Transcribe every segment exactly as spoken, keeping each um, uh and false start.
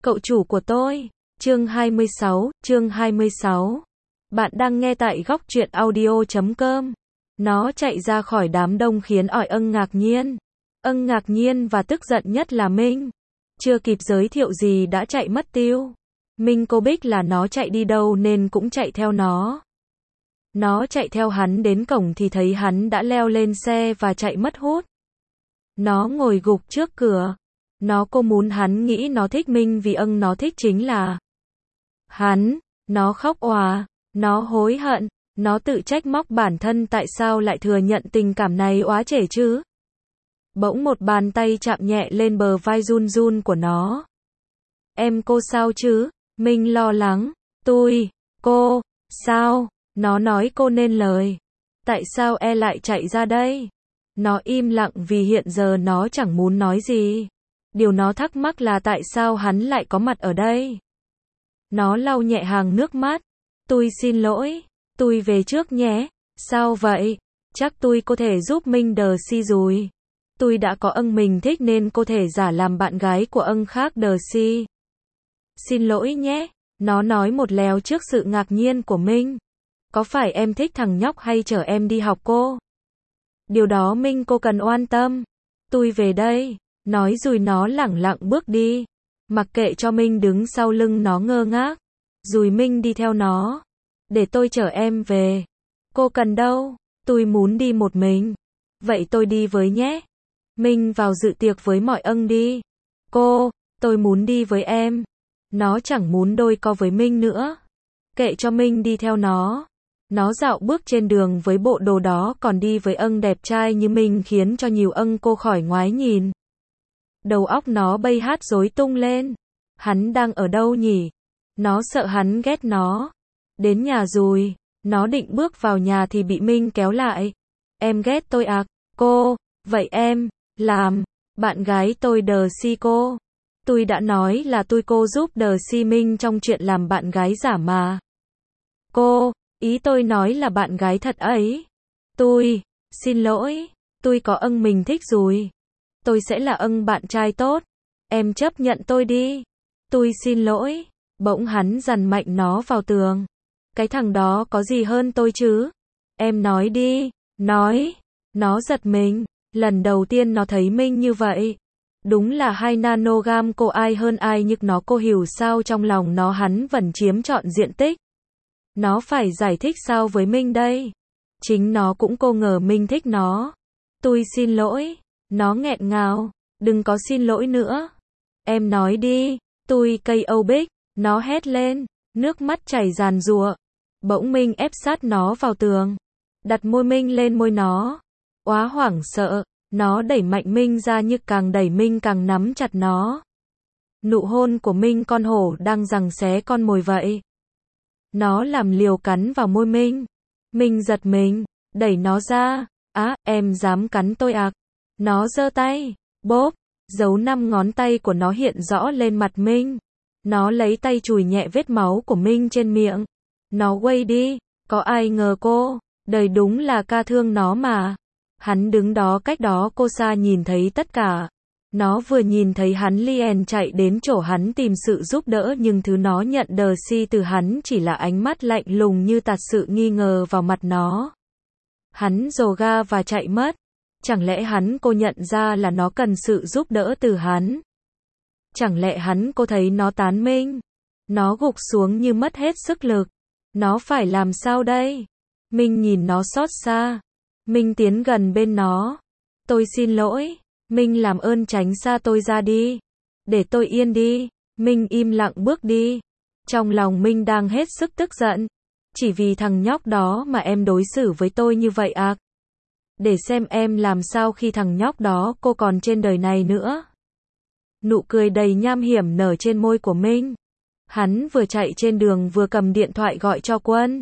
Cậu chủ của tôi. Chương hai mươi sáu, chương hai mươi sáu. Bạn đang nghe tại góc truyện audio chấm com. Nó chạy ra khỏi đám đông khiến ỏi ân ngạc nhiên. Ân ngạc nhiên và tức giận nhất là Minh. Chưa kịp giới thiệu gì đã chạy mất tiêu. Minh cô biết là nó chạy đi đâu nên cũng chạy theo nó. Nó chạy theo hắn đến cổng thì thấy hắn đã leo lên xe và chạy mất hút. Nó ngồi gục trước cửa. Nó cô muốn hắn nghĩ nó thích Minh vì ân nó thích chính là hắn. Nó khóc òa. Nó hối hận. Nó tự trách móc bản thân tại sao lại thừa nhận tình cảm này oá trẻ chứ. Bỗng một bàn tay chạm nhẹ lên bờ vai run run của nó. Em cô sao chứ? Minh lo lắng. Tôi, cô, sao? Nó nói cô nên lời. Tại sao e lại chạy ra đây? Nó im lặng vì hiện giờ nó chẳng muốn nói gì. Điều nó thắc mắc là tại sao hắn lại có mặt ở đây. Nó lau nhẹ hàng nước mắt. Tôi xin lỗi. Tôi về trước nhé. Sao vậy? Chắc tôi có thể giúp Minh đờ si rồi. Tôi đã có ân mình thích nên cô thể giả làm bạn gái của ân khác đờ si. Xin lỗi nhé. Nó nói một lèo trước sự ngạc nhiên của Minh. Có phải em thích thằng nhóc hay chở em đi học cô? Điều đó Minh cô cần oan tâm. Tôi về đây. Nói rồi nó lẳng lặng bước đi. Mặc kệ cho Minh đứng sau lưng nó ngơ ngác. Rồi Minh đi theo nó. Để tôi chở em về. Cô cần đâu? Tôi muốn đi một mình. Vậy tôi đi với nhé. Minh vào dự tiệc với mọi ân đi. Cô, tôi muốn đi với em. Nó chẳng muốn đôi co với Minh nữa. Kệ cho Minh đi theo nó. Nó dạo bước trên đường với bộ đồ đó còn đi với ân đẹp trai như Minh khiến cho nhiều ân cô khỏi ngoái nhìn. Đầu óc nó bay hát rối tung lên. Hắn đang ở đâu nhỉ? Nó sợ hắn ghét nó. Đến nhà rồi. Nó định bước vào nhà thì bị Minh kéo lại. Em ghét tôi à? Cô, vậy em, làm, bạn gái tôi đờ si cô. Tôi đã nói là tôi cô giúp đờ si Minh trong chuyện làm bạn gái giả mà. Cô, ý tôi nói là bạn gái thật ấy. Tôi, xin lỗi, tôi có ân mình thích rồi. Tôi sẽ là ân bạn trai tốt. Em chấp nhận tôi đi. Tôi xin lỗi. Bỗng hắn dằn mạnh nó vào tường. Cái thằng đó có gì hơn tôi chứ? Em nói đi. Nói. Nó giật mình. Lần đầu tiên nó thấy Minh như vậy. Đúng là hai nanogam cô ai hơn ai nhưng nó cô hiểu sao trong lòng nó hắn vẫn chiếm trọn diện tích. Nó phải giải thích sao với Minh đây? Chính nó cũng cô ngờ Minh thích nó. Tôi xin lỗi. Nó nghẹn ngào. Đừng có xin lỗi nữa. Em nói đi. Tôi cây âu bích. Nó hét lên. Nước mắt chảy ràn rụa. Bỗng Minh ép sát nó vào tường. Đặt môi Minh lên môi nó. Oá hoảng sợ. Nó đẩy mạnh Minh ra nhưng càng đẩy Minh càng nắm chặt nó. Nụ hôn của Minh con hổ đang giằng xé con mồi vậy. Nó làm liều cắn vào môi Minh. Minh giật mình. Đẩy nó ra. Á, em dám cắn tôi à? Nó giơ tay. Bốp. Dấu năm ngón tay của nó hiện rõ lên mặt Minh. Nó lấy tay chùi nhẹ vết máu của Minh trên miệng. Nó quay đi. Có ai ngờ cô. Đời đúng là ca thương nó mà. Hắn đứng đó cách đó cô xa nhìn thấy tất cả. Nó vừa nhìn thấy hắn liền chạy đến chỗ hắn tìm sự giúp đỡ nhưng thứ nó nhận đờ si từ hắn chỉ là ánh mắt lạnh lùng như tạt sự nghi ngờ vào mặt nó. Hắn dồ ga và chạy mất. Chẳng lẽ hắn cô nhận ra là nó cần sự giúp đỡ từ hắn? Chẳng lẽ hắn cô thấy nó tán Minh? Nó gục xuống như mất hết sức lực. Nó phải làm sao đây? Minh nhìn nó xót xa. Minh tiến gần bên nó. Tôi xin lỗi. Minh làm ơn tránh xa tôi ra đi. Để tôi yên đi. Minh im lặng bước đi. Trong lòng Minh đang hết sức tức giận. Chỉ vì thằng nhóc đó mà em đối xử với tôi như vậy à? Để xem em làm sao khi thằng nhóc đó cô còn trên đời này nữa. Nụ cười đầy nham hiểm nở trên môi của Minh. Hắn vừa chạy trên đường vừa cầm điện thoại gọi cho Quân.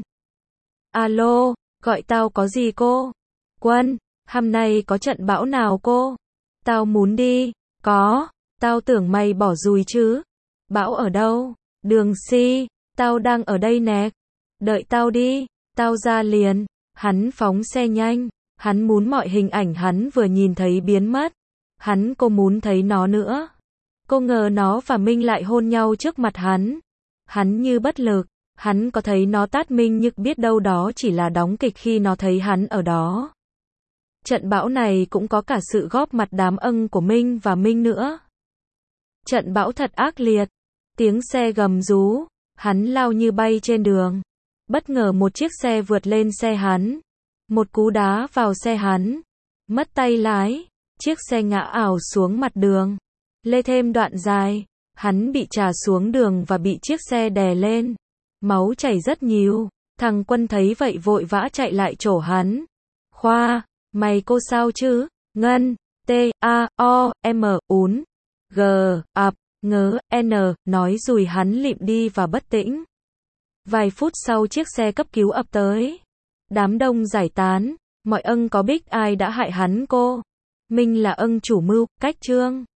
Alo, gọi tao có gì cô? Quân, hôm nay có trận bão nào cô? Tao muốn đi. Có, tao tưởng mày bỏ rùi chứ. Bão ở đâu? Đường Si, tao đang ở đây nè. Đợi tao đi, tao ra liền. Hắn phóng xe nhanh. Hắn muốn mọi hình ảnh hắn vừa nhìn thấy biến mất. Hắn cô muốn thấy nó nữa. Cô ngờ nó và Minh lại hôn nhau trước mặt hắn. Hắn như bất lực, hắn có thấy nó tát Minh nhưng biết đâu đó chỉ là đóng kịch khi nó thấy hắn ở đó. Trận bão này cũng có cả sự góp mặt đám ân của Minh và Minh nữa. Trận bão thật ác liệt, tiếng xe gầm rú, hắn lao như bay trên đường. Bất ngờ một chiếc xe vượt lên xe hắn, một cú đá vào xe hắn, mất tay lái, chiếc xe ngã ảo xuống mặt đường. Lê thêm đoạn dài, hắn bị trà xuống đường và bị chiếc xe đè lên. Máu chảy rất nhiều, thằng Quân thấy vậy vội vã chạy lại chỗ hắn. Khoa, mày cô sao chứ? Ngân, T, A, O, M, ún, G, ập, ngớ, N, nói rồi hắn lịm đi và bất tĩnh. Vài phút sau chiếc xe cấp cứu ập tới. Đám đông giải tán, mọi ân có biết ai đã hại hắn cô. Minh là ân chủ mưu, cách trương.